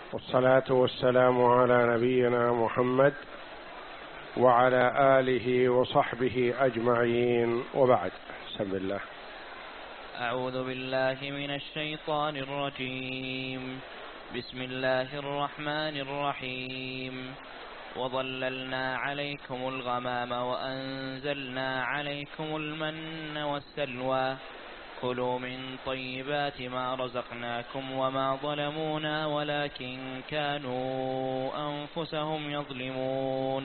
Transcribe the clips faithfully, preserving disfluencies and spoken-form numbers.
والصلاة والسلام على نبينا محمد وعلى آله وصحبه أجمعين، وبعد. بسم الله. أعوذ بالله من الشيطان الرجيم. بسم الله الرحمن الرحيم. وظللنا عليكم الغمام وأنزلنا عليكم المن والسلوى كلوا من طيبات ما رزقناكم وما ظلمونا ولكن كانوا أنفسهم يظلمون.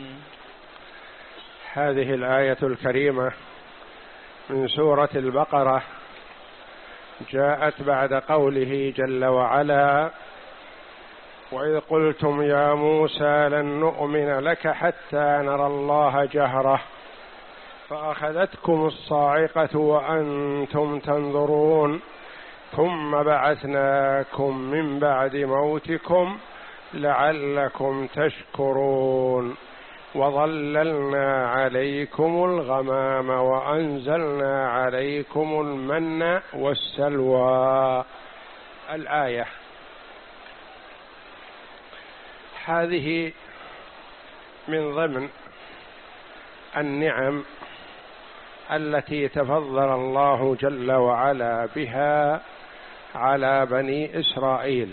هذه الآية الكريمة من سورة البقرة جاءت بعد قوله جل وعلا: وإذ قلتم يا موسى لن نؤمن لك حتى نرى الله جهرة فأخذتكم الصاعقة وأنتم تنظرون ثم بعثناكم من بعد موتكم لعلكم تشكرون وظللنا عليكم الغمام وأنزلنا عليكم المن والسلوى. الآية هذه من ضمن النعم التي تفضل الله جل وعلا بها على بني إسرائيل،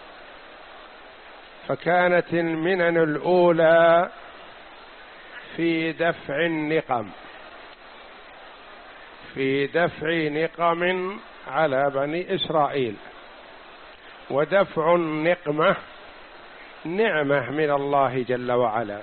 فكانت المنن الأولى في دفع النقم في دفع نقم على بني إسرائيل، ودفع النقمة نعمة من الله جل وعلا،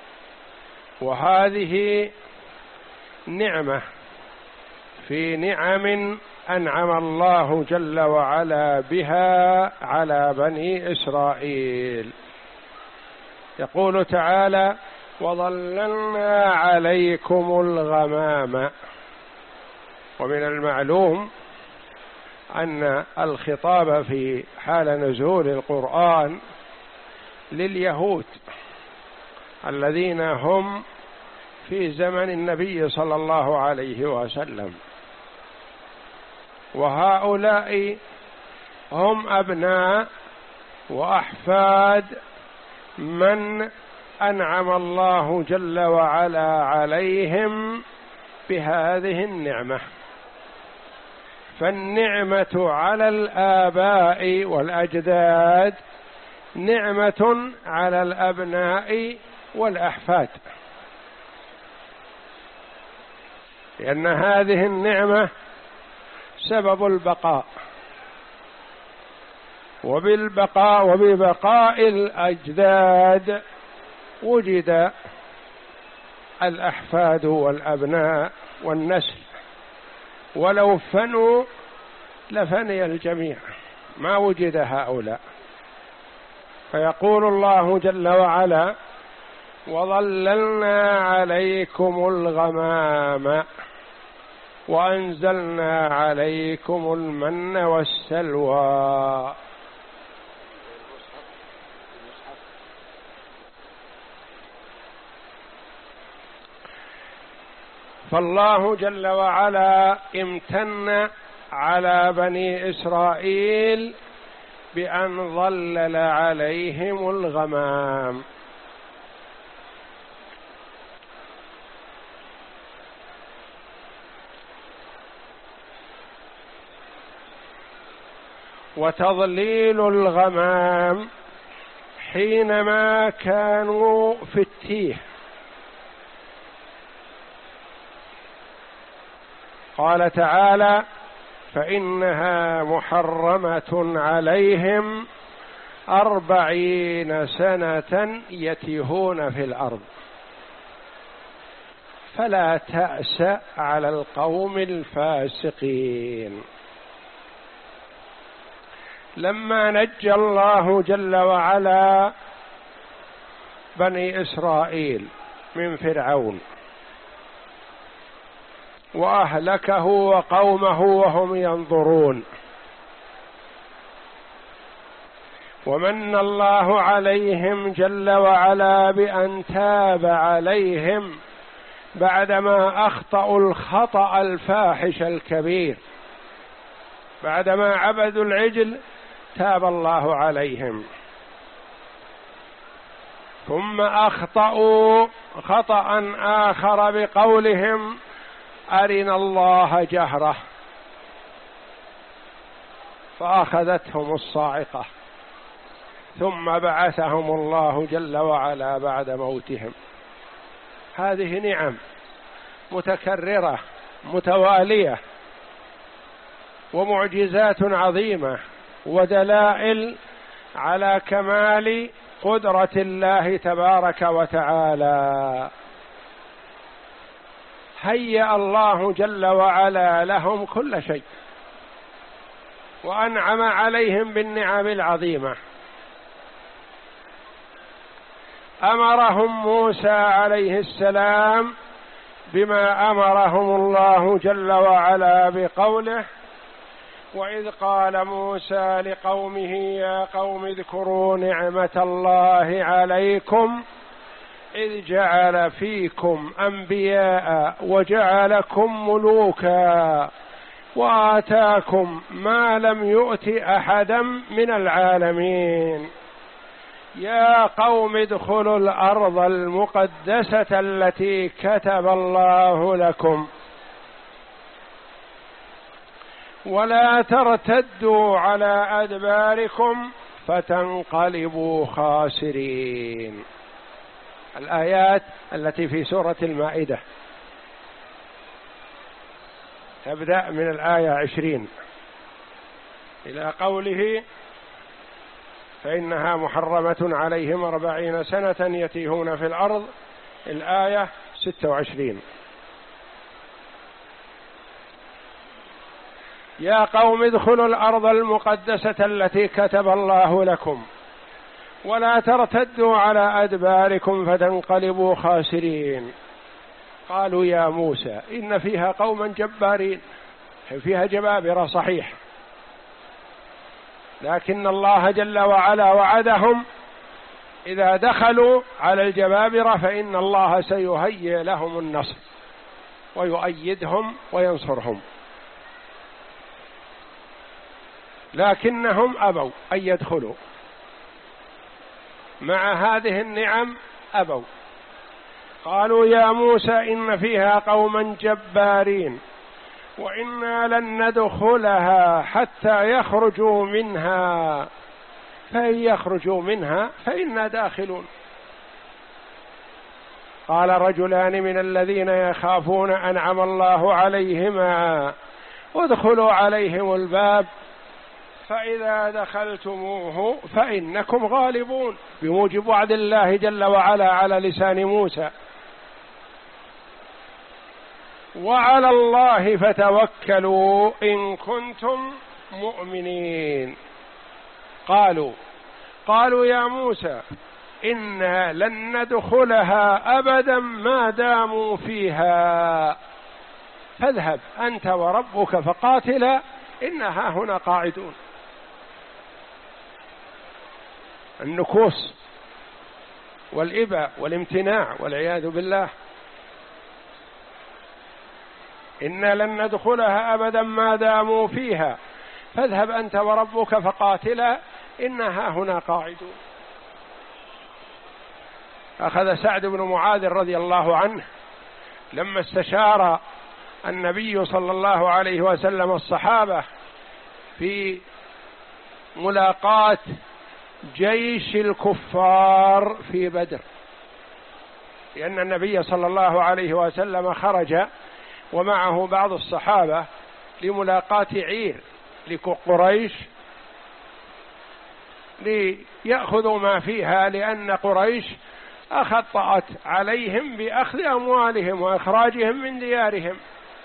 وهذه نعمة في نعم أنعم الله جل وعلا بها على بني إسرائيل. يقول تعالى: وظللنا عليكم الغمام. ومن المعلوم أن الخطاب في حال نزول القرآن لليهود الذين هم في زمن النبي صلى الله عليه وسلم، وهؤلاء هم أبناء وأحفاد من أنعم الله جل وعلا عليهم بهذه النعمة. فالنعمة على الآباء والأجداد نعمة على الأبناء والأحفاد، لأن هذه النعمة سبب البقاء، وبالبقاء وببقاء الأجداد وجد الأحفاد والأبناء والنسل، ولو فنوا لفني الجميع، ما وجد هؤلاء. فيقول الله جل وعلا: وظللنا عليكم الغمام وأنزلنا عليكم المن والسلوى. فالله جل وعلا امتن على بني إسرائيل بأن ظلل عليهم الغمام. وتظليل الغمام حينما كانوا في التيه، قال تعالى: فإنها محرمة عليهم أربعين سنة يتيهون في الأرض فلا تأس على القوم الفاسقين. لما نجى الله جل وعلا بني إسرائيل من فرعون وأهلكه وقومه وهم ينظرون، ومن الله عليهم جل وعلا بأن تاب عليهم بعدما أخطأوا الخطأ الفاحش الكبير، بعدما عبدوا العجل تاب الله عليهم ثم أخطأوا خطأ آخر بقولهم أرنا الله جهرة، فأخذتهم الصاعقة، ثم بعثهم الله جل وعلا بعد موتهم. هذه نعم متكررة متوالية ومعجزات عظيمة ودلائل على كمال قدرة الله تبارك وتعالى. هيأ الله جل وعلا لهم كل شيء وأنعم عليهم بالنعم العظيمة. أمرهم موسى عليه السلام بما أمرهم الله جل وعلا بقوله: وإذ قال موسى لقومه يا قوم اذكروا نعمة الله عليكم إذ جعل فيكم أنبياء وجعلكم ملوكا وآتاكم ما لم يؤت أحدا من العالمين يا قوم ادخلوا الأرض المقدسة التي كتب الله لكم ولا ترتدوا على أدباركم فتنقلبوا خاسرين. الآيات التي في سورة المائدة تبدأ من الآية عشرين إلى قوله: فإنها محرمة عليهم أربعين سنة يتيهون في الأرض، الآية ستة وعشرين: يا قوم ادخلوا الأرض المقدسة التي كتب الله لكم ولا ترتدوا على أدباركم فتنقلبوا خاسرين. قالوا يا موسى إن فيها قوما جبارين، فيها جبابرة صحيح، لكن الله جل وعلا وعدهم إذا دخلوا على الجبابرة فإن الله سيهيئ لهم النصر ويؤيدهم وينصرهم، لكنهم أبوا أن يدخلوا مع هذه النعم، أبوا. قالوا يا موسى إن فيها قوما جبارين وإنا لن ندخلها حتى يخرجوا منها فإن يخرجوا منها فإنا داخلون. قال رجلان من الذين يخافون أنعم الله عليهما ادخلوا عليهم الباب فإذا دخلتموه فإنكم غالبون، بموجب وعد الله جل وعلا على لسان موسى. وعلى الله فتوكلوا إن كنتم مؤمنين. قالوا قالوا يا موسى إنا لن ندخلها أبدا ما داموا فيها فاذهب أنت وربك فقاتلا إنها هنا قاعدون. النكوص والإباء والامتناع والعياذ بالله. إنا لن ندخلها أبدا ما داموا فيها فاذهب أنت وربك فقاتلا إنها هنا قاعدون. أخذ سعد بن معاذ رضي الله عنه لما استشار النبي صلى الله عليه وسلم الصحابة في ملاقاة جيش الكفار في بدر، لأن النبي صلى الله عليه وسلم خرج ومعه بعض الصحابة لملاقاة عير لقريش ليأخذوا ما فيها، لأن قريش أخطأت عليهم بأخذ أموالهم وإخراجهم من ديارهم.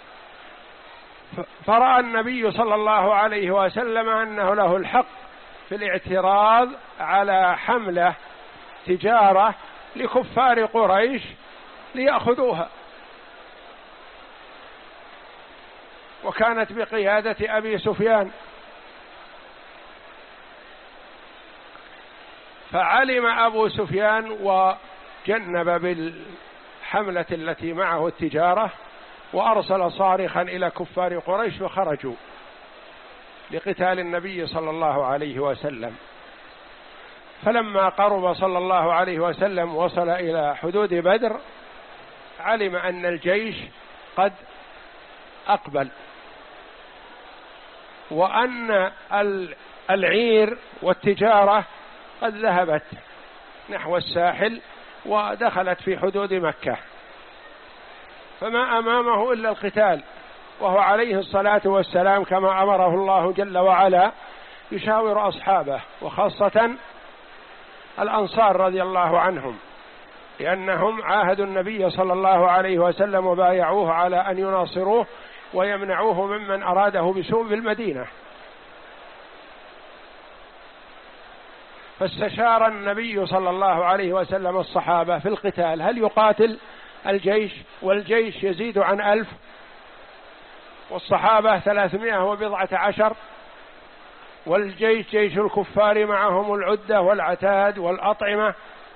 فرأى النبي صلى الله عليه وسلم أنه له الحق في الاعتراض على حملة تجارة لكفار قريش ليأخذوها، وكانت بقيادة أبي سفيان. فعلم أبو سفيان وجنب بالحملة التي معه التجارة وأرسل صارخا إلى كفار قريش وخرجوا لقتال النبي صلى الله عليه وسلم. فلما قرب صلى الله عليه وسلم وصل إلى حدود بدر علم أن الجيش قد أقبل، وأن العير والتجارة قد ذهبت نحو الساحل ودخلت في حدود مكة، فما أمامه إلا القتال، وهو عليه الصلاة والسلام كما أمره الله جل وعلا يشاور أصحابه وخاصة الأنصار رضي الله عنهم، لأنهم عاهدوا النبي صلى الله عليه وسلم وبايعوه على أن يناصروه ويمنعوه ممن أراده بسوء في المدينة. فاستشار النبي صلى الله عليه وسلم الصحابة في القتال، هل يقاتل الجيش؟ والجيش يزيد عن ألف، والصحابة ثلاثمائة وبضعة عشر، والجيش جيش الكفار معهم العدة والعتاد والأطعمة،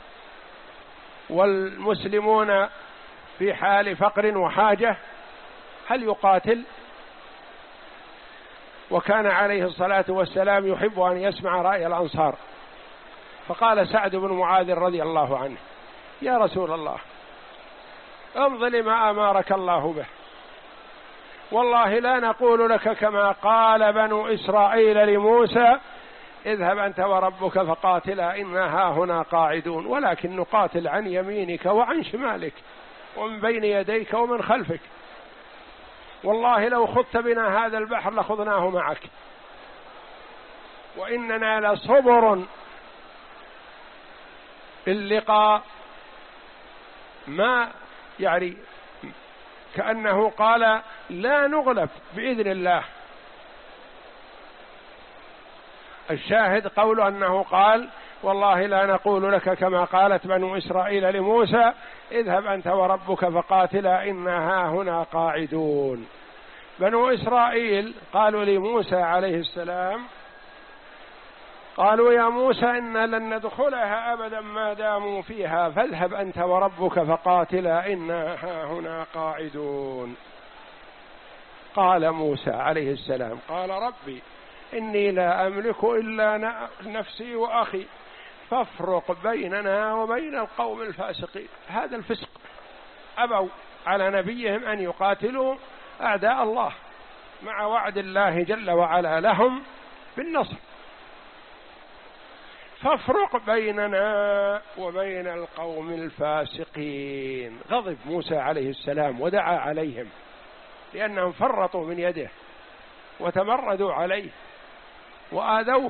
والمسلمون في حال فقر وحاجة، هل يقاتل؟ وكان عليه الصلاة والسلام يحب أن يسمع رأي الأنصار، فقال سعد بن معاذ رضي الله عنه: يا رسول الله امض لما أمرك الله به، والله لا نقول لك كما قال بنو إسرائيل لموسى اذهب أنت وربك فقاتلا إنا هاهنا قاعدون، ولكن نقاتل عن يمينك وعن شمالك ومن بين يديك ومن خلفك، والله لو خضت بنا هذا البحر لخضناه معك، وإننا لصبر اللقاء. ما يعني كأنه قال لا نغلب بإذن الله. الشاهد قول أنه قال والله لا نقول لك كما قالت بنو إسرائيل لموسى اذهب أنت وربك فقاتلا إنا هاهنا قاعدون. بنو إسرائيل قالوا لموسى عليه السلام، قالوا يا موسى إنا لن ندخلها أبدا ما داموا فيها فاذهب أنت وربك فقاتلا إنا هاهنا قاعدون. قال موسى عليه السلام قال ربي إني لا أملك إلا نفسي وأخي فافرق بيننا وبين القوم الفاسقين. هذا الفسق، أبوا على نبيهم أن يقاتلوا أعداء الله مع وعد الله جل وعلا لهم بالنصر. فافرق بيننا وبين القوم الفاسقين. غضب موسى عليه السلام ودعا عليهم لأنهم فرطوا من يده وتمردوا عليه وآذوه.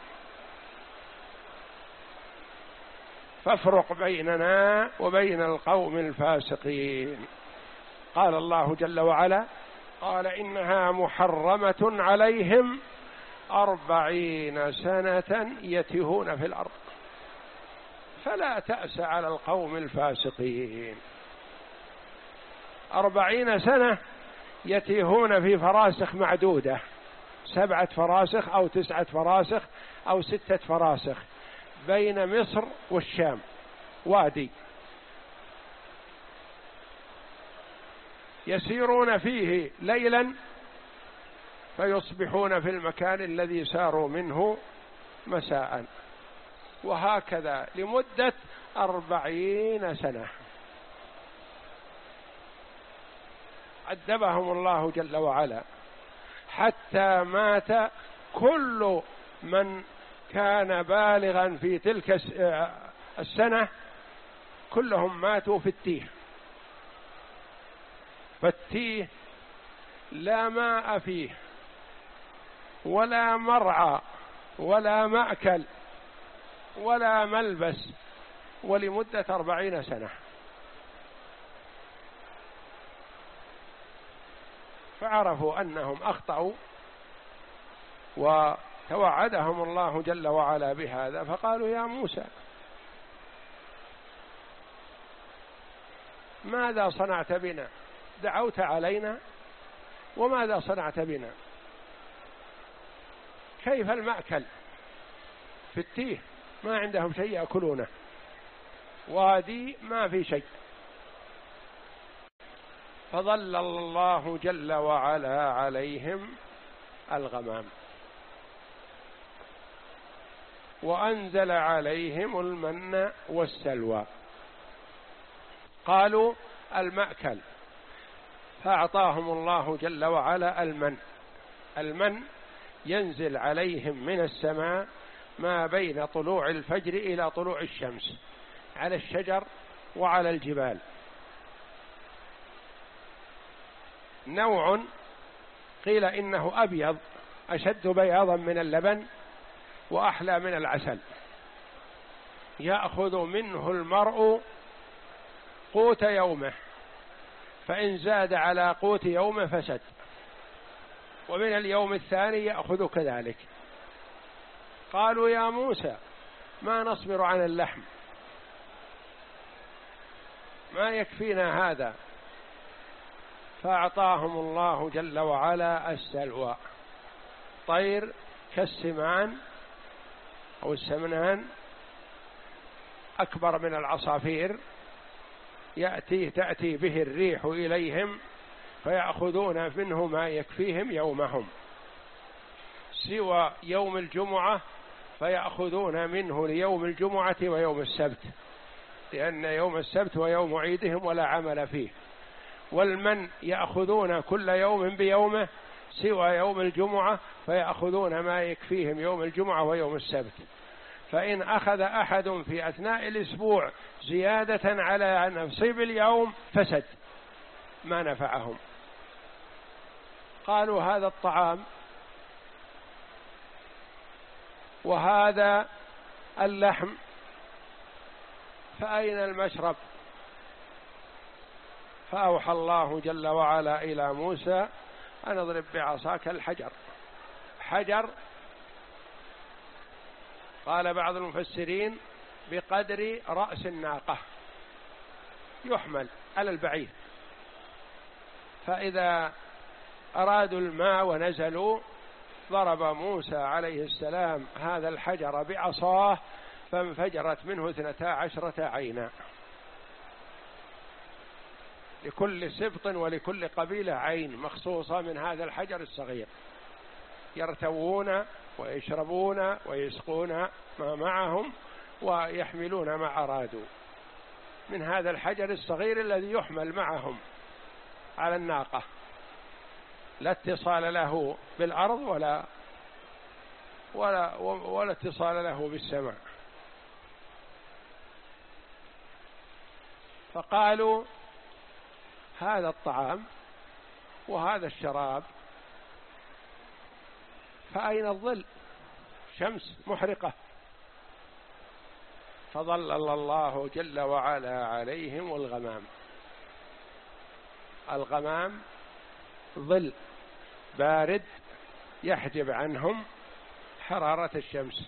فافرق بيننا وبين القوم الفاسقين. قال الله جل وعلا قال إنها محرمة عليهم أربعين سنة يتيهون في الأرض فلا تأس على القوم الفاسقين. أربعين سنة يتيهون في فراسخ معدودة، سبعة فراسخ أو تسعة فراسخ أو ستة فراسخ بين مصر والشام، وادي يسيرون فيه ليلا فيصبحون في المكان الذي ساروا منه مساء، وهكذا لمدة أربعين سنة. عذبهم الله جل وعلا حتى مات كل من كان بالغا في تلك السنة، كلهم ماتوا في التيه. فالتيه لا ماء فيه ولا مرعى ولا مأكل ولا ملبس، ولمدة أربعين سنة. فعرفوا أنهم أخطأوا وتوعدهم الله جل وعلا بهذا، فقالوا يا موسى ماذا صنعت بنا؟ دعوت علينا وماذا صنعت بنا؟ كيف المأكل في التيه؟ ما عندهم شيء يأكلونه، وادي ما في شيء. فظل الله جل وعلا عليهم الغمام. وأنزل عليهم المن والسلوى. قالوا المأكل، فأعطاهم الله جل وعلا المن. المن ينزل عليهم من السماء ما بين طلوع الفجر إلى طلوع الشمس على الشجر وعلى الجبال، نوع قيل إنه أبيض أشد بياضا من اللبن وأحلى من العسل، يأخذ منه المرء قوت يومه، فإن زاد على قوت يومه فسد، ومن اليوم الثاني يأخذ كذلك. قالوا يا موسى ما نصبر عن اللحم، ما يكفينا هذا، فأعطاهم الله جل وعلا السلوى، طير كالسمان أو السمنان أكبر من العصافير، يأتي تأتي به الريح إليهم فيأخذون منه ما يكفيهم يومهم، سوى يوم الجمعة فيأخذون منه ليوم الجمعة ويوم السبت، لأن يوم السبت ويوم عيدهم ولا عمل فيه. والمن يأخذون كل يوم بيومه سوى يوم الجمعة فيأخذون ما يكفيهم يوم الجمعة ويوم السبت. فإن أخذ أحد في أثناء الأسبوع زيادة على نصيب اليوم فسد، ما نفعهم. قالوا هذا الطعام وهذا اللحم فأين المشرب؟ فأوحى الله جل وعلا إلى موسى أن اضرب بعصاك الحجر. حجر قال بعض المفسرين بقدر رأس الناقة يحمل على البعير، فإذا أرادوا الماء ونزلوا ضرب موسى عليه السلام هذا الحجر بعصاه فانفجرت منه اثنتا عشرة عينا، لكل سبط ولكل قبيلة عين مخصوصة من هذا الحجر الصغير، يرتوون ويشربون ويسقون ما معهم ويحملون ما أرادوا من هذا الحجر الصغير الذي يحمل معهم على الناقة، لا اتصال له بالأرض ولا ولا ولا اتصال له بالسماء. فقالوا هذا الطعام وهذا الشراب فأين الظل؟ شمس محرقة. فظلل الله جل وعلا عليهم الغمام. الغمام ظل بارد يحجب عنهم حرارة الشمس.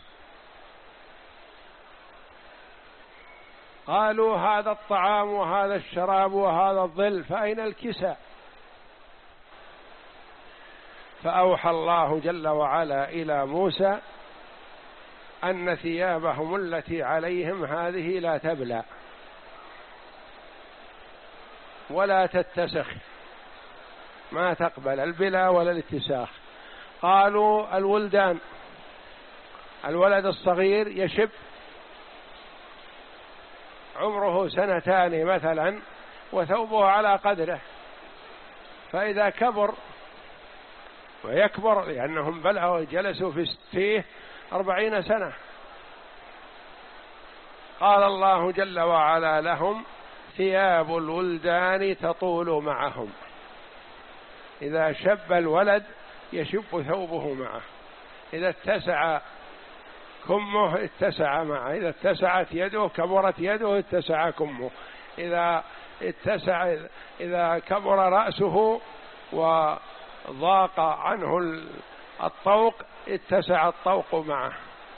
قالوا هذا الطعام وهذا الشراب وهذا الظل فأين الكساء؟ فأوحى الله جل وعلا إلى موسى أن ثيابهم التي عليهم هذه لا تبلى ولا تتسخ، ما تقبل البلا ولا الاتساخ. قالوا الولدان، الولد الصغير يشب عمره سنتان مثلا وثوبه على قدره، فإذا كبر ويكبر لأنهم بلغوا جلسوا في فيه أربعين سنة. قال الله جل وعلا لهم ثياب الولدان تطول معهم، إذا شب الولد يشب ثوبه معه، إذا اتسع كمه اتسع معه، إذا اتسعت يده كبرت يده اتسع كمه، إذا اتسع إذا كبر رأسه وضاق عنه الطوق اتسع الطوق معه.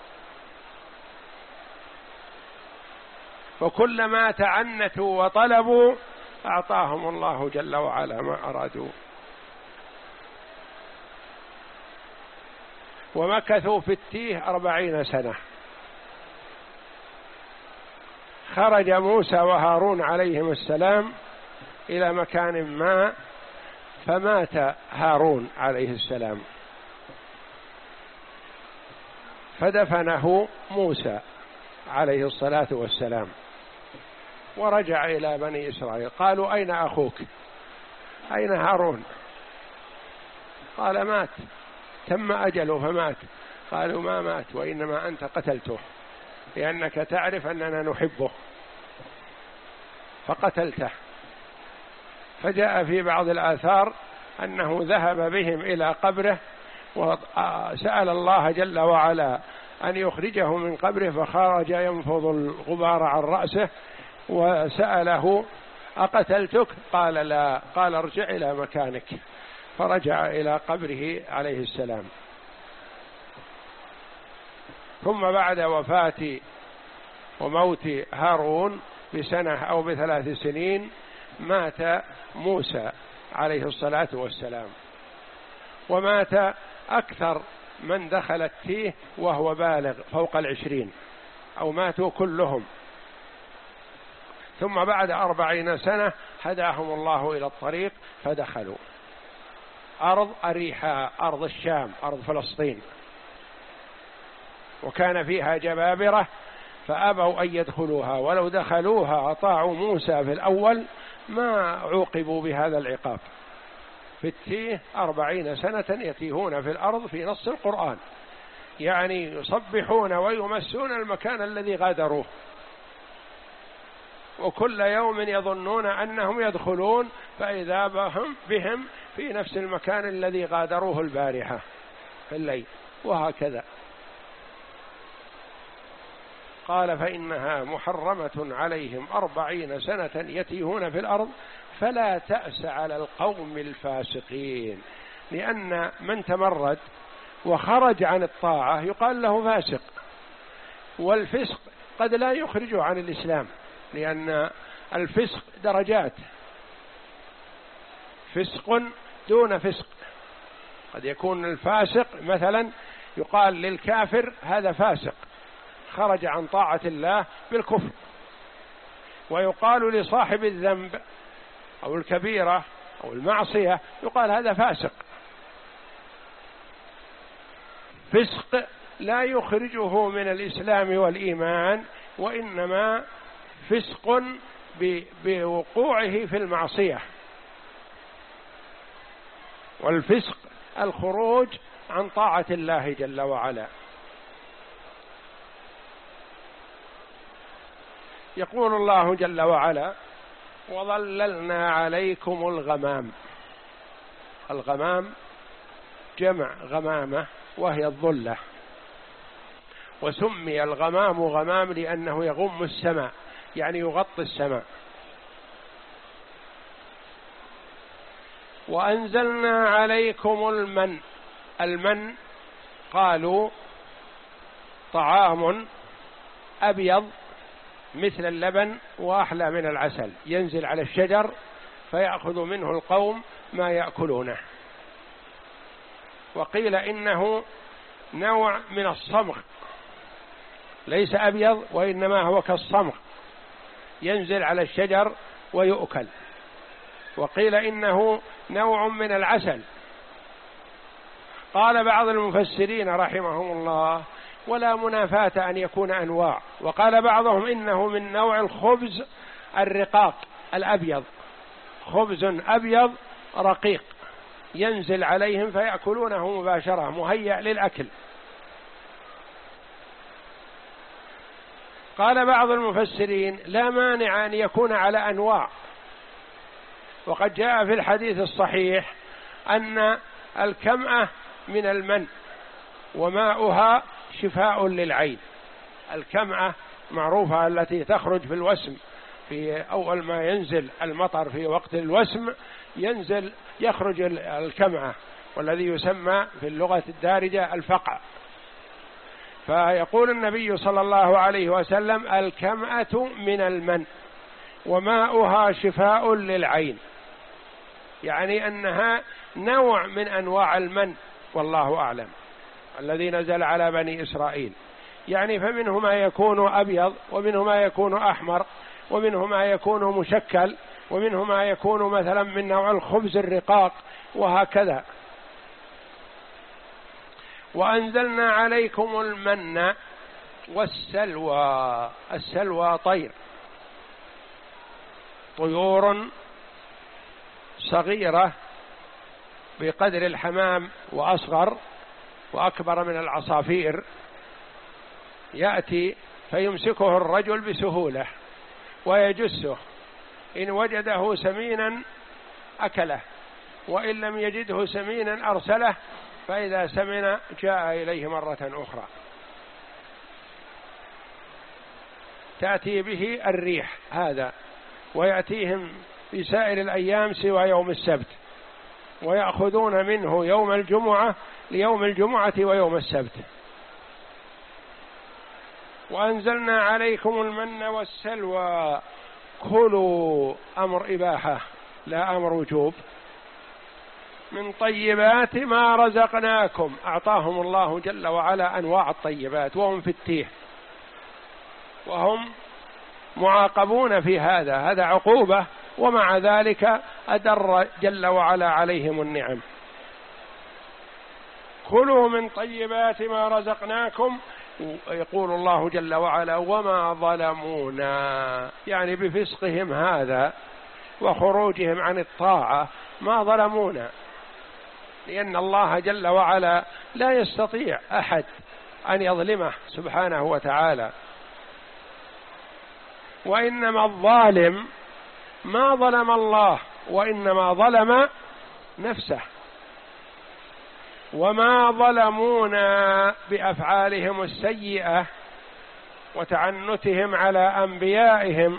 وكلما تعنتوا وطلبوا أعطاهم الله جل وعلا ما أرادوا. ومكثوا في التيه أربعين سنة. خرج موسى وهارون عليهم السلام إلى مكان ما فمات هارون عليه السلام، فدفنه موسى عليه الصلاة والسلام، ورجع إلى بني إسرائيل. قالوا: أين أخوك؟ أين هارون؟ قال: مات، تم أجله فمات. قالوا: ما مات، وإنما أنت قتلته، لأنك تعرف أننا نحبه فقتلته. فجاء في بعض الآثار أنه ذهب بهم إلى قبره وسأل الله جل وعلا أن يخرجه من قبره، فخرج ينفض الغبار عن رأسه، وسأله: أقتلتك؟ قال: لا. قال: ارجع إلى مكانك. فرجع إلى قبره عليه السلام. ثم بعد وفاة وموت هارون بسنة أو بثلاث سنين مات موسى عليه الصلاة والسلام، ومات أكثر من دخل التيه وهو بالغ فوق العشرين، أو ماتوا كلهم. ثم بعد أربعين سنة هداهم الله إلى الطريق فدخلوا أرض أريحاء، أرض الشام، أرض فلسطين، وكان فيها جبابرة فأبوا أن يدخلوها، ولو دخلوها أطاعوا موسى في الأول ما عوقبوا بهذا العقاب. في التيه أربعين سنة يتيهون في الأرض في نص القرآن، يعني يصبحون ويمسون المكان الذي غادروه، وكل يوم يظنون أنهم يدخلون فإذا بهم, بهم في نفس المكان الذي غادروه البارحة في الليل، وهكذا. قال: فإنها محرمة عليهم أربعين سنة يتيهون في الأرض فلا تأس على القوم الفاسقين. لأن من تمرد وخرج عن الطاعة يقال له فاسق، والفسق قد لا يخرجه عن الإسلام، لأن الفسق درجات، فسق دون فسق. قد يكون الفاسق مثلا يقال للكافر هذا فاسق خرج عن طاعة الله بالكفر، ويقال لصاحب الذنب أو الكبيرة أو المعصية يقال هذا فاسق. فسق لا يخرجه من الإسلام والإيمان، وإنما فسق بوقوعه في المعصية، والفسق الخروج عن طاعة الله جل وعلا. يقول الله جل وعلا: وظللنا عليكم الغمام. الغمام جمع غمامة وهي الظلة، وسمي الغمام غمام لأنه يغم السماء، يعني يغطي السماء. وأنزلنا عليكم المن. المن قالوا طعام أبيض مثل اللبن وأحلى من العسل، ينزل على الشجر فيأخذ منه القوم ما يأكلونه. وقيل إنه نوع من الصمغ، ليس أبيض وإنما هو كالصمغ، ينزل على الشجر ويؤكل. وقيل إنه نوع من العسل. قال بعض المفسرين رحمهم الله: ولا منافاة أن يكون أنواع. وقال بعضهم إنه من نوع الخبز الرقاق الأبيض، خبز أبيض رقيق ينزل عليهم فيأكلونه مباشرة، مهيأ للأكل. قال بعض المفسرين: لا مانع أن يكون على أنواع، وقد جاء في الحديث الصحيح أن الكمأة من المن وماؤها شفاء للعين. الكمأة معروفة التي تخرج في الوسم، في أول ما ينزل المطر في وقت الوسم ينزل يخرج الكمأة، والذي يسمى في اللغة الدارجة الفقع. فيقول النبي صلى الله عليه وسلم: الكمأة من المن وماؤها شفاء للعين، يعني أنها نوع من أنواع المن، والله أعلم، الذي نزل على بني إسرائيل. يعني فمنه ما يكون أبيض، ومنه ما يكون أحمر، ومنه ما يكون مشكل، ومنه ما يكون مثلا من نوع الخبز الرقاق، وهكذا. وأنزلنا عليكم المن والسلوى. السلوى طير، طيور صغيرة بقدر الحمام وأصغر وأكبر من العصافير، يأتي فيمسكه الرجل بسهولة ويجسه، إن وجده سمينا أكله، وإن لم يجده سمينا أرسله، فإذا سمن جاء إليه مرة أخرى. تأتي به الريح هذا، ويأتيهم في سائر الأيام سوى يوم السبت، ويأخذون منه يوم الجمعة ليوم الجمعة ويوم السبت. وأنزلنا عليكم المن والسلوى كلوا، أمر إباحة لا أمر وجوب، من طيبات ما رزقناكم. أعطاهم الله جل وعلا أنواع الطيبات وهم في التيه، وهم معاقبون في هذا، هذا عقوبة، ومع ذلك أدر جل وعلا عليهم النعم. كلوا من طيبات ما رزقناكم، يقول الله جل وعلا وما ظلمونا، يعني بفسقهم هذا وخروجهم عن الطاعة ما ظلمونا، لأن الله جل وعلا لا يستطيع أحد أن يظلمه سبحانه وتعالى. وإنما الظالم ما ظلم الله، وإنما ظلم نفسه. وما ظلمونا بأفعالهم السيئة وتعنتهم على أنبيائهم،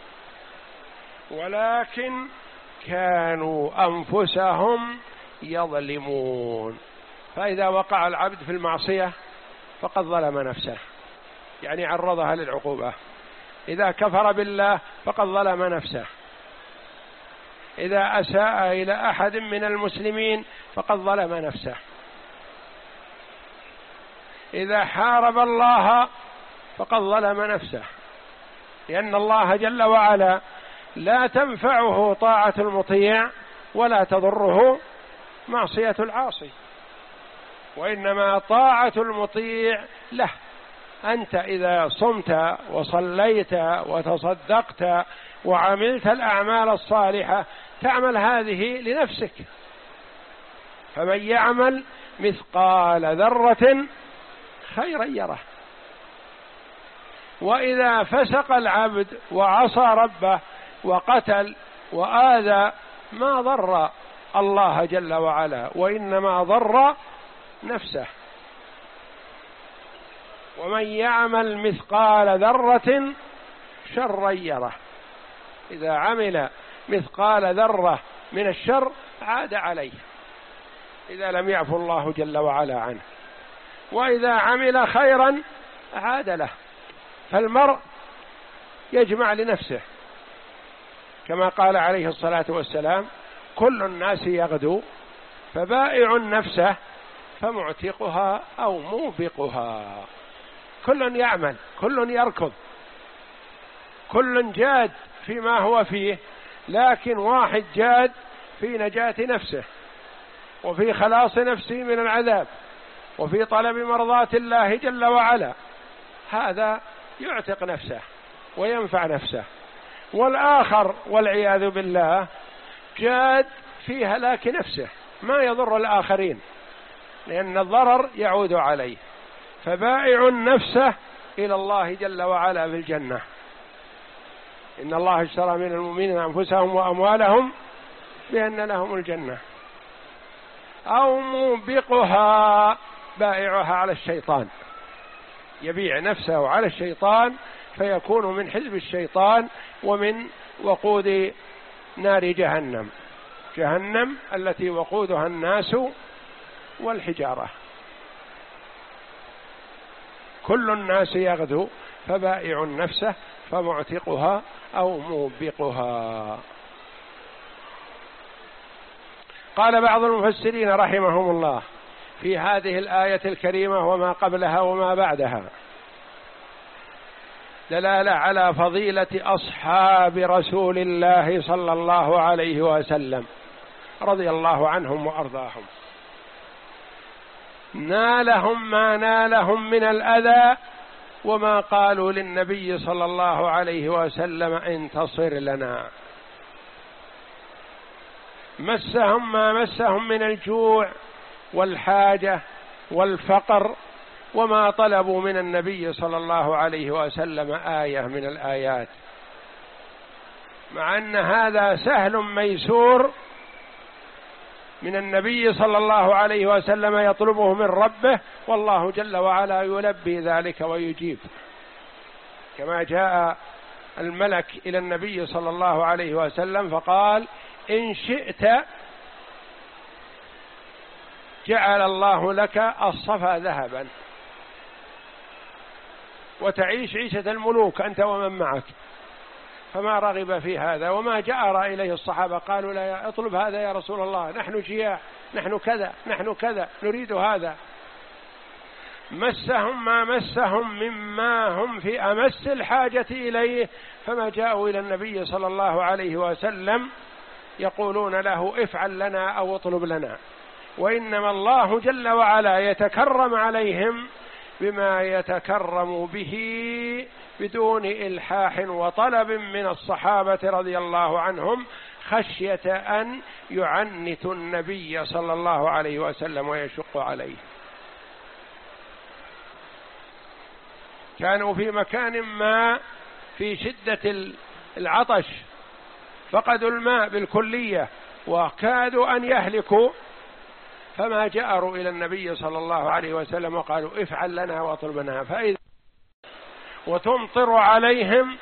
ولكن كانوا أنفسهم يظلمون. فإذا وقع العبد في المعصية فقد ظلم نفسه، يعني عرضها للعقوبة. إذا كفر بالله فقد ظلم نفسه. إذا أساء إلى أحد من المسلمين فقد ظلم نفسه. إذا حارب الله فقد ظلم نفسه، لأن الله جل وعلا لا تنفعه طاعة المطيع ولا تضره معصية العاصي، وإنما طاعة المطيع له. أنت إذا صمت وصليت وتصدقت وعملت الأعمال الصالحة تعمل هذه لنفسك. فمن يعمل مثقال ذرة خيرا يره. وإذا فسق العبد وعصى ربه وقتل وآذى ما ضر الله جل وعلا، وإنما ضر نفسه. ومن يعمل مثقال ذرة شرا يره. إذا عمل مثقال ذرة من الشر عاد عليه إذا لم يعفو الله جل وعلا عنه، وإذا عمل خيرا عاد له. فالمرء يجمع لنفسه، كما قال عليه الصلاة والسلام كل الناس يغدو فبائع نفسه فمعتقها أو موبقها. كل يعمل، كل يركض، كل جاد فيما هو فيه، لكن واحد جاد في نجاة نفسه وفي خلاص نفسه من العذاب وفي طلب مرضاة الله جل وعلا، هذا يعتق نفسه وينفع نفسه. والآخر والعياذ بالله جاد في هلاك نفسه ما يضر الآخرين، لأن الضرر يعود عليه، فبائع نفسه إلى الله جل وعلا في الجنة. إن الله اشترى من المؤمنين أنفسهم وأموالهم بأن لهم الجنة. أو موبقها، بائعها على الشيطان، يبيع نفسه على الشيطان فيكون من حزب الشيطان ومن وقود نار جهنم، جهنم التي وقودها الناس والحجارة. كل الناس يغدو فبائع نفسه فمعتقها أو موبقها. قال بعض المفسرين رحمهم الله في هذه الآية الكريمة وما قبلها وما بعدها دلالة على فضيلة أصحاب رسول الله صلى الله عليه وسلم رضي الله عنهم وأرضاهم. نالهم ما نالهم من الأذى وما قالوا للنبي صلى الله عليه وسلم انتصر لنا. مسهم ما مسهم من الجوع والحاجة والفقر وما طلبوا من النبي صلى الله عليه وسلم آية من الآيات، مع أن هذا سهل ميسور من النبي صلى الله عليه وسلم يطلبه من ربه، والله جل وعلا يلبي ذلك ويجيب، كما جاء الملك إلى النبي صلى الله عليه وسلم فقال إن شئت جعل الله لك الصفا ذهبا وتعيش عيشة الملوك أنت ومن معك، فما رغب في هذا وما جأر إليه الصحابة، قالوا لا اطلب هذا يا رسول الله، نحن جياع، نحن كذا، نحن كذا، نريد هذا. مسهم ما مسهم مما هم في أمس الحاجة إليه، فما جاءوا إلى النبي صلى الله عليه وسلم يقولون له افعل لنا أو اطلب لنا، وإنما الله جل وعلا يتكرم عليهم بما يتكرم به بدون إلحاح وطلب من الصحابة رضي الله عنهم، خشية أن يعنتوا النبي صلى الله عليه وسلم ويشق عليه. كانوا في مكان ما في شدة العطش، فقدوا الماء بالكلية وكادوا أن يهلكوا، فما جأروا إلى النبي صلى الله عليه وسلم وقالوا افعل لنا واطلب لنا، فإذا وتمطر عليهم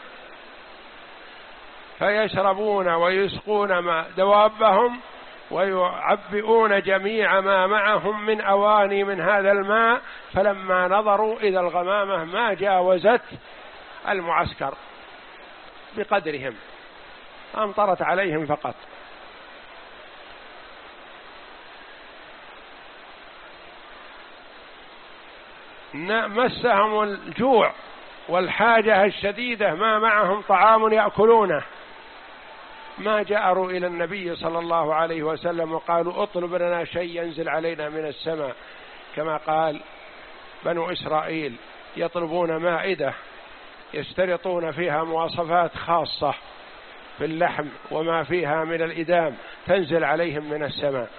فيشربون ويسقون ما دوابهم ويعبئون جميع ما معهم من أواني من هذا الماء، فلما نظروا إذا الغمامة ما جاوزت المعسكر بقدرهم، أمطرت عليهم فقط. مسهم الجوع والحاجة الشديدة، ما معهم طعام يأكلونه، ما جأروا إلى النبي صلى الله عليه وسلم وقالوا اطلب لنا شيء ينزل علينا من السماء، كما قال بنو إسرائيل يطلبون مائدة يشترطون فيها مواصفات خاصة في اللحم وما فيها من الإدام تنزل عليهم من السماء.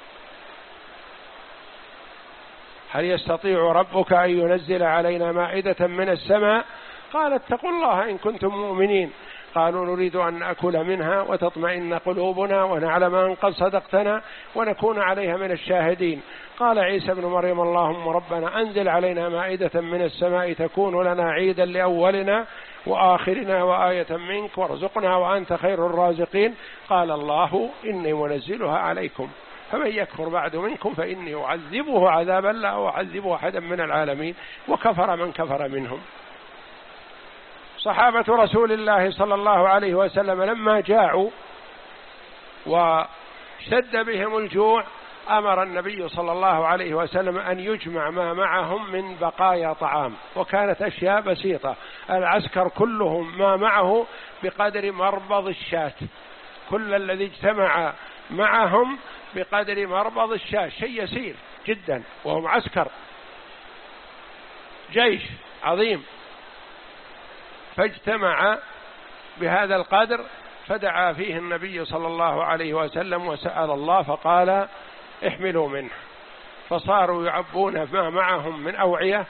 هل يستطيع ربك أن ينزل علينا مائدة من السماء؟ قال اتقوا الله إن كنتم مؤمنين. قالوا نريد أن نأكل منها وتطمئن قلوبنا ونعلم أن قد صدقتنا ونكون عليها من الشاهدين. قال عيسى ابن مريم اللهم ربنا أنزل علينا مائدة من السماء تكون لنا عيدا لأولنا وآخرنا وآية منك وارزقنا وأنت خير الرازقين. قال الله إني منزلها عليكم فمن يكفر بعد منكم فإني أعذبه عذابا لا أعذبه أحدا من العالمين وكفر من كفر منهم. صحابة رسول الله صلى الله عليه وسلم لما جاءوا وشد بهم الجوع أمر النبي صلى الله عليه وسلم أن يجمع ما معهم من بقايا طعام، وكانت أشياء بسيطة. العسكر كلهم ما معه بقدر مربض الشاة، كل الذي اجتمع معهم بقدر مربض الشاة، شيء يسير جدا، وهم عسكر جيش عظيم. فاجتمع بهذا القدر فدعا فيه النبي صلى الله عليه وسلم وسأل الله فقال احملوا منه، فصاروا يعبون ما معهم من أوعية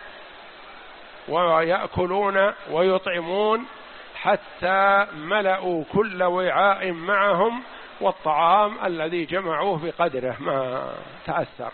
ويأكلون ويطعمون حتى ملأوا كل وعاء معهم، والطعام الذي جمعوه بقدره ما تأثر.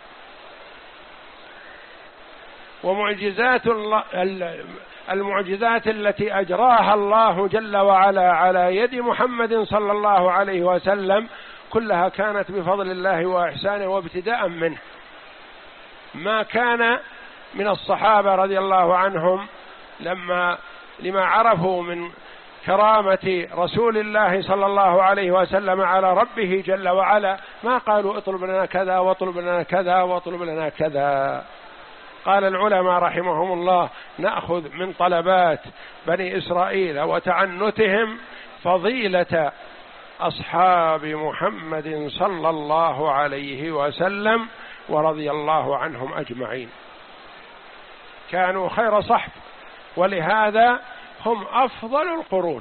ومعجزات الله المعجزات التي أجراها الله جل وعلا على يد محمد صلى الله عليه وسلم كلها كانت بفضل الله وإحسانه وابتداء منه. ما كان من الصحابة رضي الله عنهم لما لما عرفوا من كرامة رسول الله صلى الله عليه وسلم على ربه جل وعلا ما قالوا اطلب لنا كذا واطلب لنا كذا واطلب لنا كذا. قال العلماء رحمهم الله نأخذ من طلبات بني إسرائيل وتعنتهم فضيلة أصحاب محمد صلى الله عليه وسلم ورضي الله عنهم أجمعين. كانوا خير صحب، ولهذا هم أفضل القرون.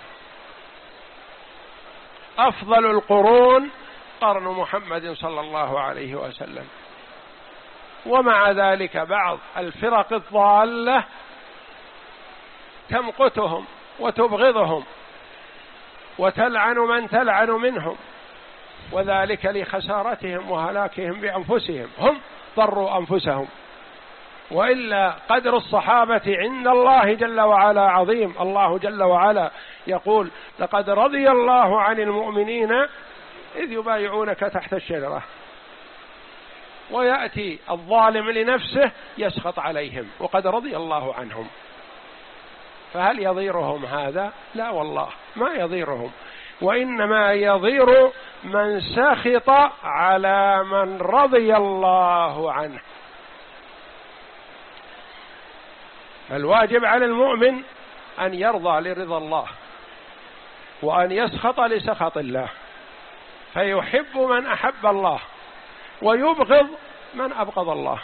أفضل القرون قرن محمد صلى الله عليه وسلم. ومع ذلك بعض الفرق الضالة تمقتهم وتبغضهم وتلعن من تلعن منهم، وذلك لخسارتهم وهلاكهم بأنفسهم، هم ضروا أنفسهم. وإلا قدر الصحابة عند الله جل وعلا عظيم. الله جل وعلا يقول: لقد رضي الله عن المؤمنين إذ يبايعونك تحت الشجرة. ويأتي الظالم لنفسه يسخط عليهم وقد رضي الله عنهم. فهل يضيرهم هذا؟ لا والله، ما يضيرهم، وإنما يضير من سخط على من رضي الله عنه. الواجب على المؤمن أن يرضى لرضا الله وأن يسخط لسخط الله، فيحب من أحب الله ويبغض من أبغض الله،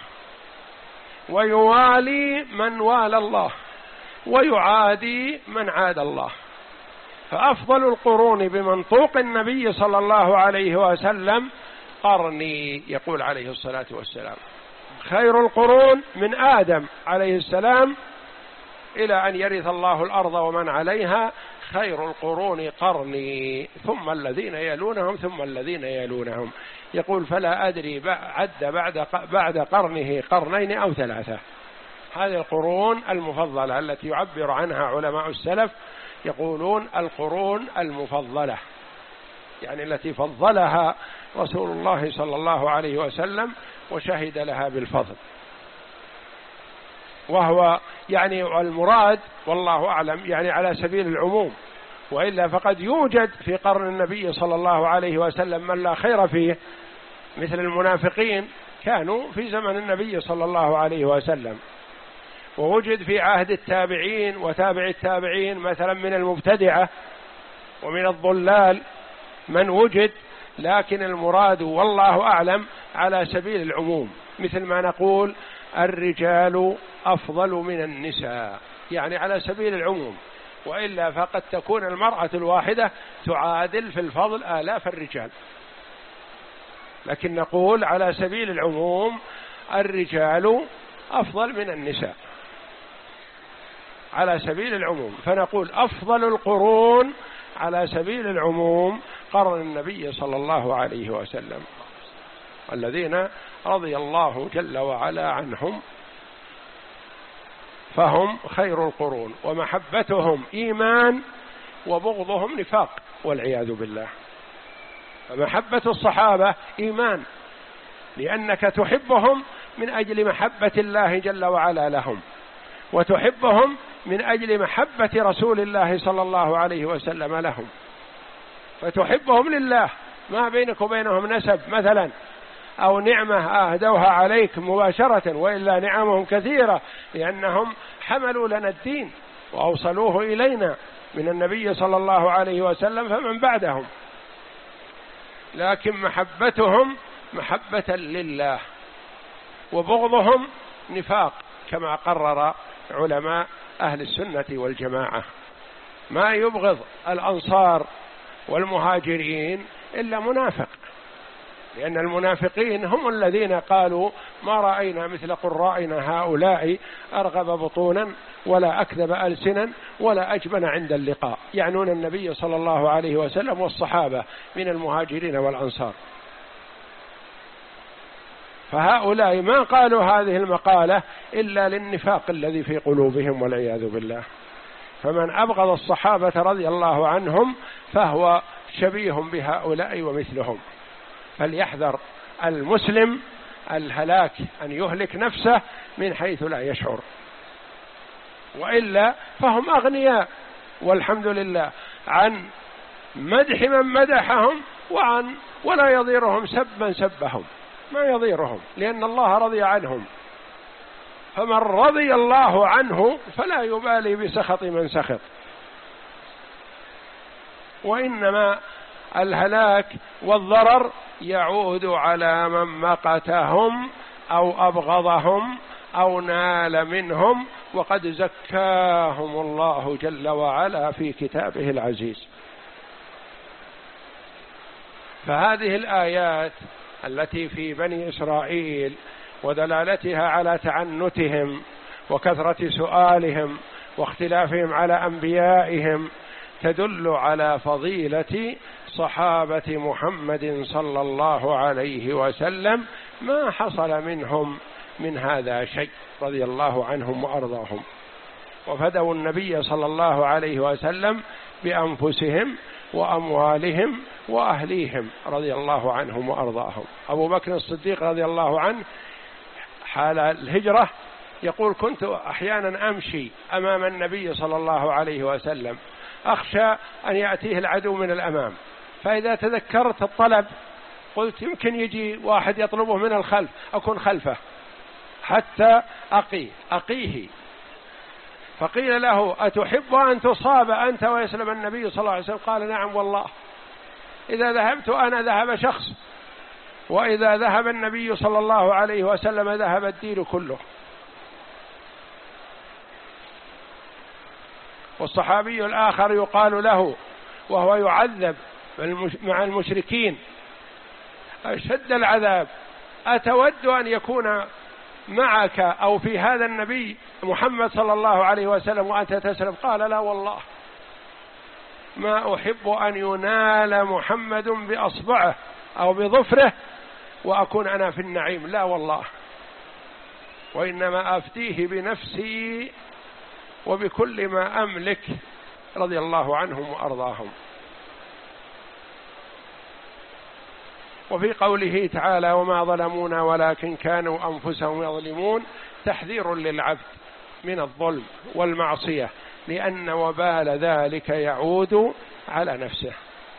ويوالي من والى الله ويعادي من عاد الله. فأفضل القرون بمنطوق النبي صلى الله عليه وسلم قرني، يقول عليه الصلاة والسلام: خير القرون من آدم عليه السلام إلى أن يرث الله الأرض ومن عليها، خير القرون قرني، ثم الذين يلونهم ثم الذين يلونهم. يقول: فلا أدري عد بعد بعد قرنه قرنين أو ثلاثة. هذه القرون المفضلة التي يعبر عنها علماء السلف، يقولون القرون المفضلة، يعني التي فضلها رسول الله صلى الله عليه وسلم وشهد لها بالفضل. وهو يعني المراد والله أعلم يعني على سبيل العموم، وإلا فقد يوجد في قرن النبي صلى الله عليه وسلم من لا خير فيه، مثل المنافقين كانوا في زمن النبي صلى الله عليه وسلم. ووجد في عهد التابعين وتابع التابعين مثلا من المبتدعة ومن الضلال من وجد، لكن المراد والله أعلم على سبيل العموم، مثل ما نقول الرجال أفضل من النساء، يعني على سبيل العموم. وإلا فقد تكون المرأة الواحدة تعادل في الفضل آلاف الرجال، لكن نقول على سبيل العموم الرجال أفضل من النساء على سبيل العموم، فنقول أفضل القرون على سبيل العموم قرن النبي صلى الله عليه وسلم، الذين رضي الله جل وعلا عنهم، فهم خير القرون، ومحبتهم إيمان وبغضهم نفاق والعياذ بالله. فمحبة الصحابة إيمان، لأنك تحبهم من أجل محبة الله جل وعلا لهم، وتحبهم من أجل محبة رسول الله صلى الله عليه وسلم لهم، فتحبهم لله، ما بينك وبينهم نسب مثلا أو نعمة أهدوها عليك مباشرة، وإلا نعمهم كثيرة، لأنهم حملوا لنا الدين وأوصلوه إلينا من النبي صلى الله عليه وسلم فمن بعدهم، لكن محبتهم محبة لله وبغضهم نفاق، كما قرر علماء أهل السنة والجماعة. ما يبغض الأنصار والمهاجرين إلا منافق، لأن المنافقين هم الذين قالوا: ما رأينا مثل قرائنا هؤلاء أرغب بطونا ولا أكذب ألسنا ولا أجبن عند اللقاء، يعنون النبي صلى الله عليه وسلم والصحابة من المهاجرين والأنصار. فهؤلاء ما قالوا هذه المقالة إلا للنفاق الذي في قلوبهم والعياذ بالله. فمن أبغض الصحابة رضي الله عنهم فهو شبيه بهؤلاء ومثلهم. فليحذر المسلم الهلاك، أن يهلك نفسه من حيث لا يشعر، وإلا فهم أغنياء والحمد لله عن مدح من مدحهم، وعن ولا يضيرهم سب من سبهم، ما يضيرهم، لأن الله رضي عنهم. فمن رضي الله عنه فلا يبالي بسخط من سخط. وإنما الهلاك والضرر يعود على من مقتهم أو أبغضهم أو نال منهم، وقد زكاهم الله جل وعلا في كتابه العزيز. فهذه الآيات التي في بني إسرائيل ودلالتها على تعنتهم وكثرة سؤالهم واختلافهم على أنبيائهم تدل على فضيلة صحابة محمد صلى الله عليه وسلم، ما حصل منهم من هذا شيء رضي الله عنهم وأرضاهم، وفدوا النبي صلى الله عليه وسلم بأنفسهم وأموالهم وأهليهم رضي الله عنهم وأرضاهم. أبو بكر الصديق رضي الله عنه حال الهجرة يقول: كنت أحيانا أمشي أمام النبي صلى الله عليه وسلم أخشى أن يأتيه العدو من الأمام، فإذا تذكرت الطلب قلت يمكن يجي واحد يطلبه من الخلف، أكون خلفه حتى أقي أقيه. فقيل له: أتحب أن تصاب أنت ويسلم النبي صلى الله عليه وسلم؟ قال: نعم والله، إذا ذهبت أنا ذهب شخص، وإذا ذهب النبي صلى الله عليه وسلم ذهب الدين كله. والصحابي الآخر يقال له وهو يعذب مع المشركين أشد العذاب: أتود أن يكون معك أو في هذا النبي محمد صلى الله عليه وسلم وأنت تسلم؟ قال: لا والله، ما أحب أن ينال محمد بأصبعه أو بظفره وأكون أنا في النعيم، لا والله، وإنما أفتيه بنفسي وبكل ما أملك رضي الله عنهم وأرضاهم. وفي قوله تعالى: وما ظلمونا ولكن كانوا أنفسهم يظلمون، تحذير للعبد من الظلم والمعصية، لأن وبال ذلك يعود على نفسه،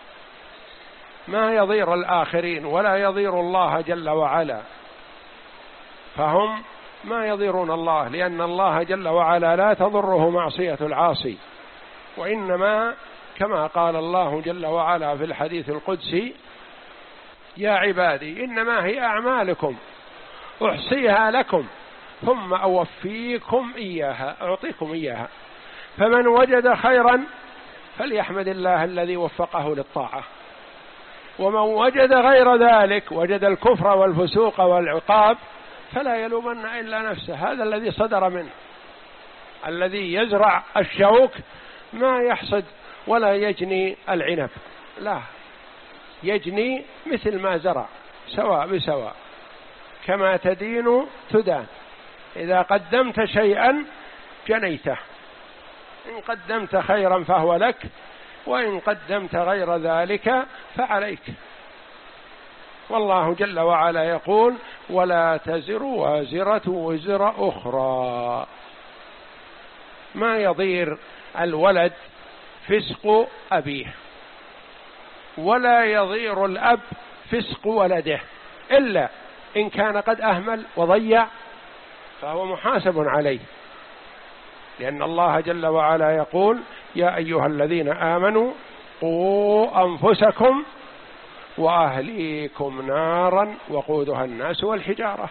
ما يضير الآخرين ولا يضير الله جل وعلا، فهم ما يضيرون الله، لأن الله جل وعلا لا تضره معصية العاصي، وإنما كما قال الله جل وعلا في الحديث القدسي: يا عبادي إنما هي أعمالكم أحصيها لكم ثم أوفيكم إياها أعطيكم إياها، فمن وجد خيرا فليحمد الله الذي وفقه للطاعة، ومن وجد غير ذلك وجد الكفر والفسوق والعقاب فلا يلومن إلا نفسه. هذا الذي صدر منه، الذي يزرع الشوك ما يحصد ولا يجني العنب، لا، يجني مثل ما زرع سواء بسواء، كما تدين تدان، إذا قدمت شيئا جنيته، إن قدمت خيرا فهو لك، وإن قدمت غير ذلك فعليك. والله جل وعلا يقول: ولا تزر وازرة وزر أخرى. ما يضير الولد فسق أبيه، ولا يضير الأب فسق ولده، إلا إن كان قد أهمل وضيع فهو محاسب عليه، لأن الله جل وعلا يقول: يا أيها الذين آمنوا قوا أنفسكم وأهليكم نارا وقودها الناس والحجارة.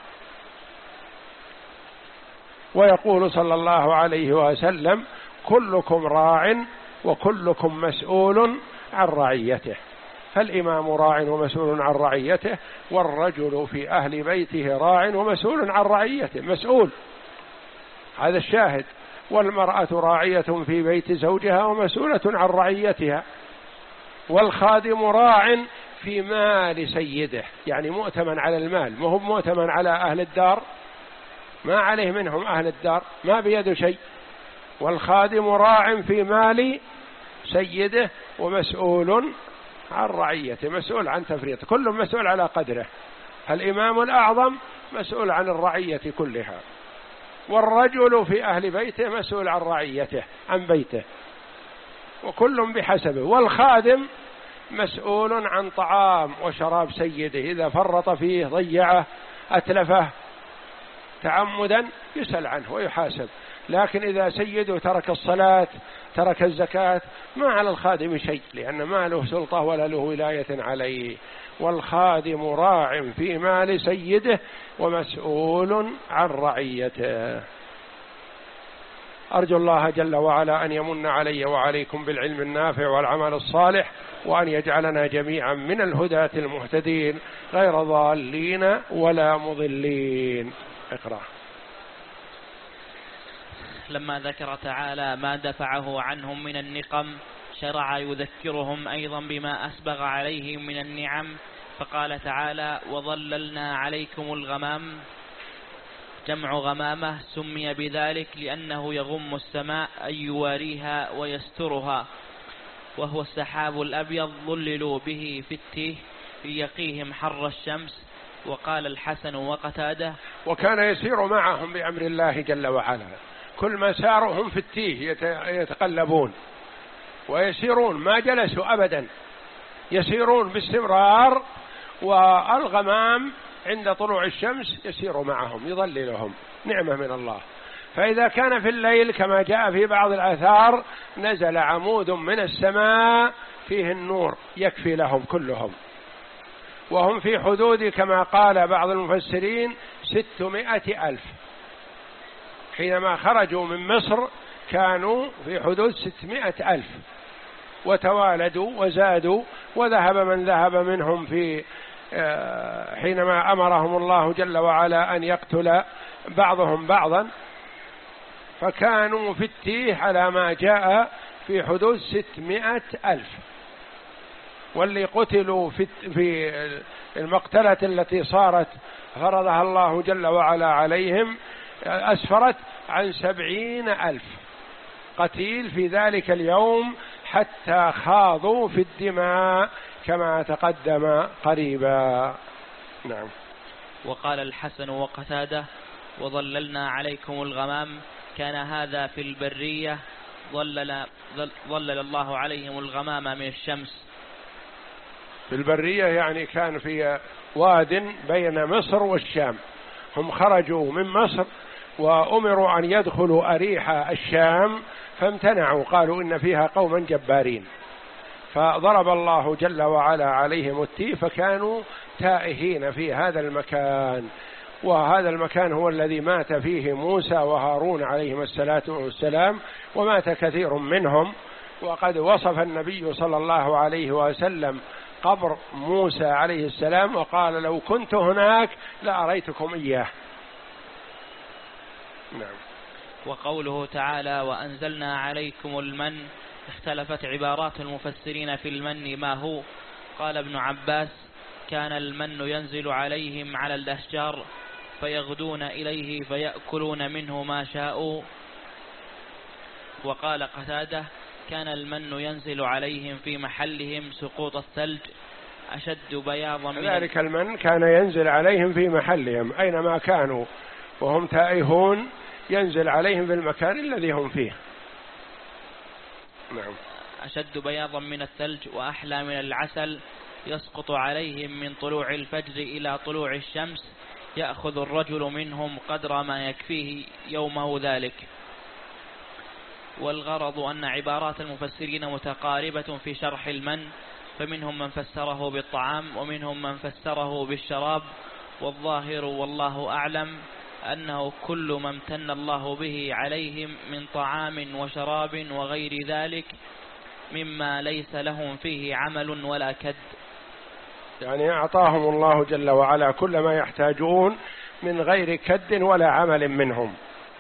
ويقول صلى الله عليه وسلم: كلكم راع وكلكم مسؤول عن رعيته. فالإمام راع ومسؤول عن رعيته، والرجل في أهل بيته راع ومسؤول عن رعيته، مسؤول، هذا الشاهد. والمرأة راعية في بيت زوجها ومسؤولة عن رعيتها. والخادم راع في مال سيده، يعني مؤتمن على المال، ما هو مؤتمن على أهل الدار، ما عليه منهم أهل الدار، ما بيده شيء. والخادم راع في مال سيده ومسؤول عن رعيته، مسؤول عن تفريطه، كل مسؤول على قدره. الإمام الأعظم مسؤول عن الرعية كلها، والرجل في أهل بيته مسؤول عن رعيته، عن بيته، وكل بحسبه. والخادم مسؤول عن طعام وشراب سيده، إذا فرط فيه ضيعه أتلفه تعمدا يسأل عنه ويحاسب. لكن إذا سيده ترك الصلاة ترك الزكاة ما على الخادم شيء، لأن ما له سلطة ولا له ولاية عليه، والخادم راع في مال سيده ومسؤول عن رعيته. أرجو الله جل وعلا أن يمن علي وعليكم بالعلم النافع والعمل الصالح، وأن يجعلنا جميعا من الهداة المهتدين غير ضالين ولا مضلين. اقرأ. لما ذكر تعالى ما دفعه عنهم من النقم شرع يذكرهم أيضا بما أسبغ عليهم من النعم، فقال تعالى: وظللنا عليكم الغمام، جمع غمامة، سمي بذلك لأنه يغم السماء أي يواريها ويسترها، وهو السحاب الأبيض ظللوا به في التيه ليقيهم حر الشمس. وقال الحسن وقتاده: وكان يسير معهم بأمر الله جل وعلا، كل ما سارهم في التيه يتقلبون ويسيرون، ما جلسوا أبدا، يسيرون باستمرار، والغمام عند طلوع الشمس يسير معهم يظللهم، نعمة من الله. فإذا كان في الليل كما جاء في بعض الآثار نزل عمود من السماء فيه النور يكفي لهم كلهم، وهم في حدود كما قال بعض المفسرين ستمائة ألف. حينما خرجوا من مصر كانوا في حدود ستمائة ألف، وتوالدوا وزادوا، وذهب من ذهب منهم في حينما أمرهم الله جل وعلا أن يقتل بعضهم بعضا، فكانوا في التيه على ما جاء في حدود ستمائة ألف. واللي قتلوا في المقتلة التي صارت فرضها الله جل وعلا عليهم أسفرت عن سبعين ألف قتيل في ذلك اليوم، حتى خاضوا في الدماء كما تقدم قريبا. نعم. وقال الحسن وقتاده: وظللنا عليكم الغمام، كان هذا في البرية، ظلل, ظلل الله عليهم الغمام من الشمس. في البرية يعني كان في واد بين مصر والشام، هم خرجوا من مصر وأمروا أن يدخلوا أريح الشام فامتنعوا، قالوا إن فيها قوما جبارين، فضرب الله جل وعلا عليهم التيه، فكانوا تائهين في هذا المكان. وهذا المكان هو الذي مات فيه موسى وهارون عليهم الصلاة والسلام، ومات كثير منهم. وقد وصف النبي صلى الله عليه وسلم قبر موسى عليه السلام وقال: لو كنت هناك لأريتكم إياه. نعم. وقوله تعالى: وأنزلنا عليكم المن، اختلفت عبارات المفسرين في المن ما هو. قال ابن عباس: كان المن ينزل عليهم على الأشجار فيغدون إليه فيأكلون منه ما شاءوا. وقال قتادة: كان المن ينزل عليهم في محلهم سقوط الثلج أشد بياضا من ذلك المن كان ينزل عليهم في محلهم أينما كانوا وهم تائهون، ينزل عليهم في المكان الذي هم فيه. نعم. أشد بياضا من الثلج وأحلى من العسل، يسقط عليهم من طلوع الفجر إلى طلوع الشمس، يأخذ الرجل منهم قدر ما يكفيه يومه ذلك. والغرض أن عبارات المفسرين متقاربة في شرح المن، فمنهم من فسره بالطعام ومنهم من فسره بالشراب، والظاهر والله أعلم أنه كل ما امتن الله به عليهم من طعام وشراب وغير ذلك مما ليس لهم فيه عمل ولا كد، يعني أعطاهم الله جل وعلا كل ما يحتاجون من غير كد ولا عمل منهم.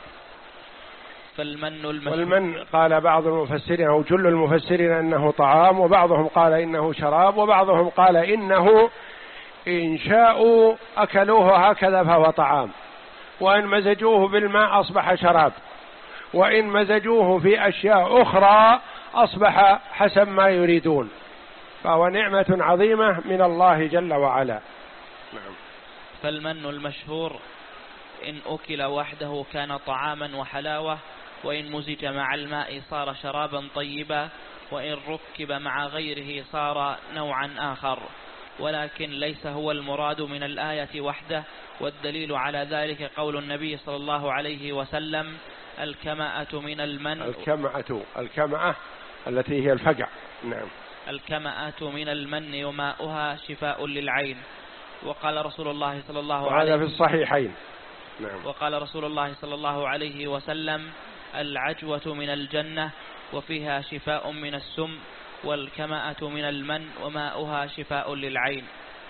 فالمن المشهور والمن قال بعض المفسرين أو جل المفسرين أنه طعام، وبعضهم قال إنه شراب، وبعضهم قال إنه إن شاءوا أكلوه هكذا فهو طعام، وإن مزجوه بالماء أصبح شراب، وإن مزجوه في أشياء أخرى أصبح حسب ما يريدون، فهو نعمة عظيمة من الله جل وعلا. نعم. فالمن المشهور إن أكل وحده كان طعاما وحلاوة، وإن مزج مع الماء صار شرابا طيبا، وإن ركب مع غيره صار نوعا آخر، ولكن ليس هو المراد من الآية وحده. والدليل على ذلك قول النبي صلى الله عليه وسلم: الكمأة من المن الكمأة الكمأة التي هي الفقع. نعم. الكمأة من المن وماؤها شفاء للعين. وقال رسول الله صلى الله عليه وهذا في الصحيحين. نعم. وقال رسول الله صلى الله عليه وسلم العجوة من الجنة وفيها شفاء من السم، والكمأة من المن وماؤها شفاء للعين.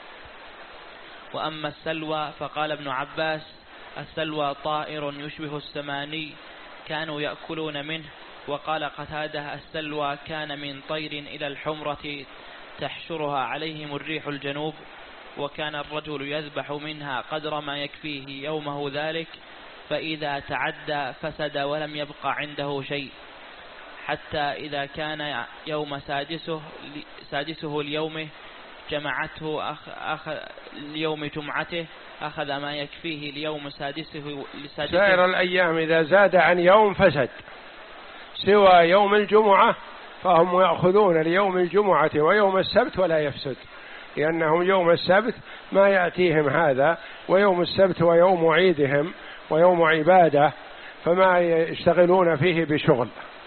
وأما السلوى فقال ابن عباس السلوى طائر يشبه السماني كانوا يأكلون منه. وقال قتادة السلوى كان من طير إلى الحمرة تحشرها عليهم الريح الجنوب، وكان الرجل يذبح منها قدر ما يكفيه يومه ذلك، فإذا تعدى فسد ولم يبق عنده شيء، حتى إذا كان يوم سادسه سادسه اليوم جمعته أخ أخ اليوم جمعته أخذ ما يكفيه ليوم سادسه لسادسه. سائر الأيام إذا زاد عن يوم فسد، سوى يوم الجمعة فهم يأخذون ليوم الجمعة ويوم السبت ولا يفسد، لأنهم يوم السبت ما يأتيهم هذا، ويوم السبت ويوم عيدهم ويوم عبادة فما يشتغلون فيه بشغل.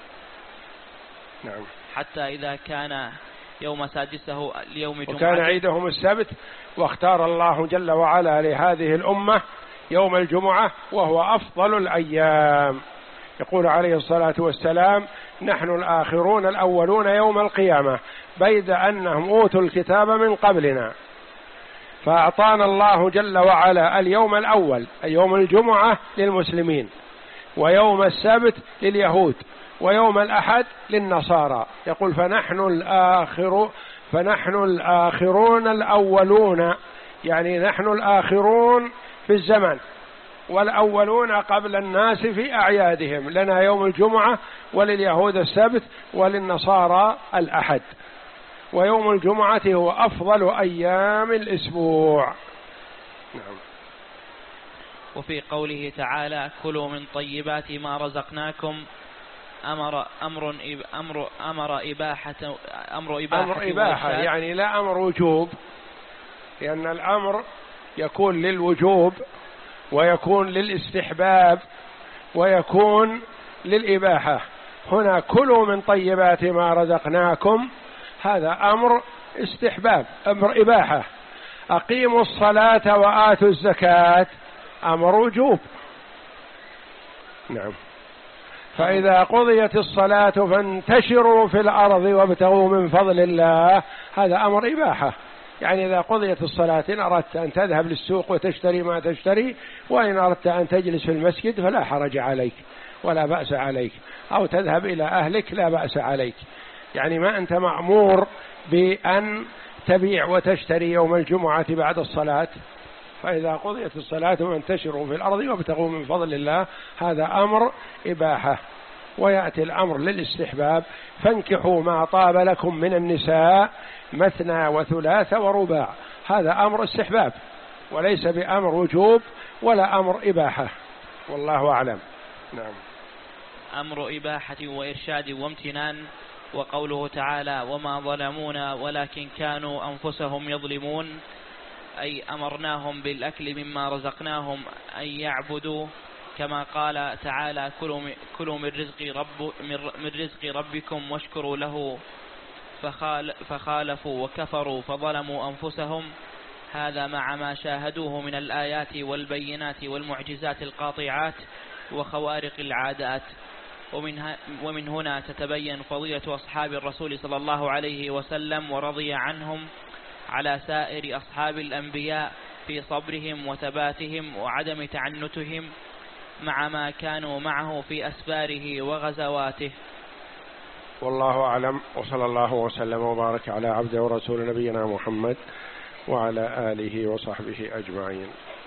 نعم. حتى إذا كان يوم سادسه اليوم جمعة وكان عيدهم السبت، واختار الله جل وعلا لهذه الأمة يوم الجمعة وهو أفضل الأيام. يقول عليه الصلاة والسلام نحن الآخرون الأولون يوم القيامة، بيد أنهم أوتوا الكتاب من قبلنا، فأعطانا الله جل وعلا اليوم الأول أي يوم الجمعة للمسلمين، ويوم السبت لليهود، ويوم الأحد للنصارى. يقول فنحن الآخر فنحن الآخرون الأولون، يعني نحن الآخرون في الزمن والأولون قبل الناس في أعيادهم، لنا يوم الجمعة ولليهود السبت وللنصارى الأحد، ويوم الجمعة هو أفضل أيام الأسبوع. نعم. وفي قوله تعالى كلوا من طيبات ما رزقناكم أمر أمر أمر أمر إباحة أمر إباحة, أمر إباحة يعني لا أمر وجوب، لأن الأمر يكون للوجوب ويكون للاستحباب ويكون للإباحة. هنا كلوا من طيبات ما رزقناكم هذا أمر استحباب، أمر إباحة. أقيموا الصلاة وآتوا الزكاة أمر وجوب. نعم. فإذا قضيت الصلاة فانتشروا في الأرض وابتغوا من فضل الله هذا أمر إباحة، يعني إذا قضيت الصلاة إن أردت أن تذهب للسوق وتشتري ما تشتري، وإن أردت أن تجلس في المسجد فلا حرج عليك ولا بأس عليك، أو تذهب إلى أهلك لا بأس عليك، يعني ما أنت مأمور بأن تبيع وتشتري يوم الجمعة بعد الصلاة. فإذا قضيت الصلاة فانتشروا في الأرض وابتغوا من فضل الله هذا أمر إباحة. ويأتي الأمر للاستحباب فانكحوا ما طاب لكم من النساء مثنى وثلاث ورباع، هذا أمر استحباب وليس بأمر وجوب ولا أمر إباحة، والله أعلم. نعم. أمر إباحة وإرشاد وامتنان. وقوله تعالى وما ظلمونا ولكن كانوا أنفسهم يظلمون، أي أمرناهم بالأكل مما رزقناهم أن يعبدوا، كما قال تعالى كلوا من رزق رب من رزق ربكم واشكروا له، فخال فخالفوا وكفروا فظلموا أنفسهم. هذا مع ما شاهدوه من الآيات والبينات والمعجزات القاطعات وخوارق العادات. ومن, ومن هنا تتبين فضيلة أصحاب الرسول صلى الله عليه وسلم ورضي عنهم على سائر أصحاب الأنبياء في صبرهم وثباتهم وعدم تعنتهم مع ما كانوا معه في أسفاره وغزواته. والله أعلم، وصلى الله وسلم وبارك على عبده ورسول نبينا محمد وعلى آله وصحبه أجمعين.